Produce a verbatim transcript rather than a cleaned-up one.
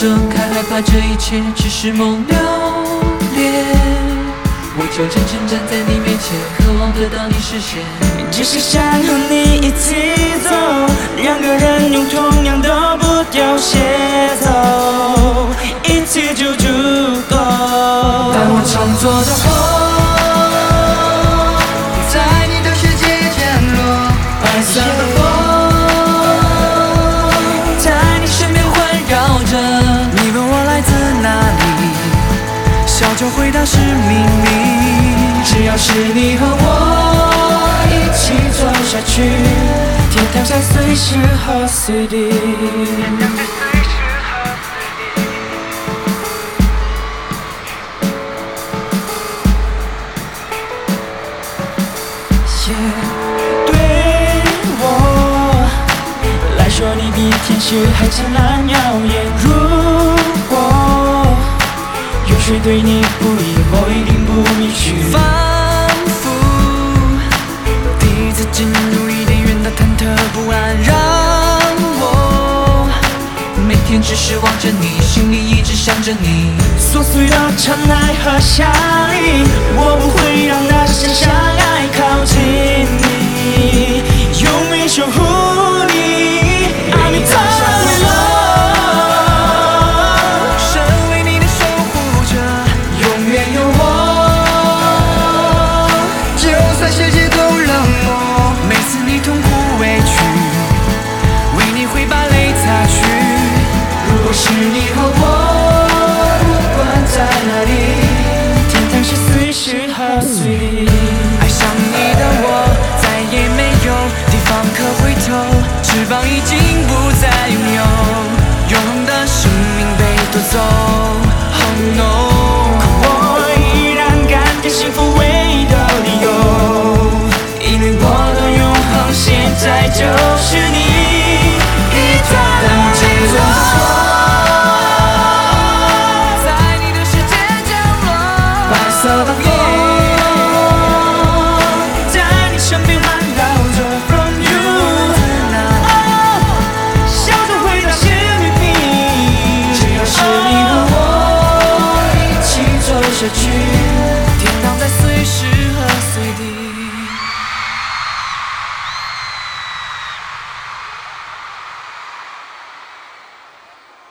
睁开，害怕这一切只是梦流连。我就真正站在你面前，渴望得到你视线， 只是想和你一起走，两个人用同样的步调协奏，一起就足够。 当我乘坐着风，在你的世界降落，白色的风在你身边环绕着。 你问我来自哪里，笑着回答是秘密。 只要是你和我一起走下去，天堂上随时和随地。Yeah, 对我来说，你比天使还灿烂耀眼。如果有谁对你不义，我一定不离去。仿佛第一次进入伊甸园的忐忑不安，让我每天只是望着你，心里一直想着你。 琐碎的尘埃和下雨，我不会让那些相爱靠近你，永远守护你。爱你太累了。 是你和我，不管在哪里， 天堂是随时和随地。爱上你的我，再也没有地方可回头，翅膀已经不再拥有，永恒的生命被夺走。Oh no， 可我依然感觉幸福唯一的理由，因为我的永恒现在就是你。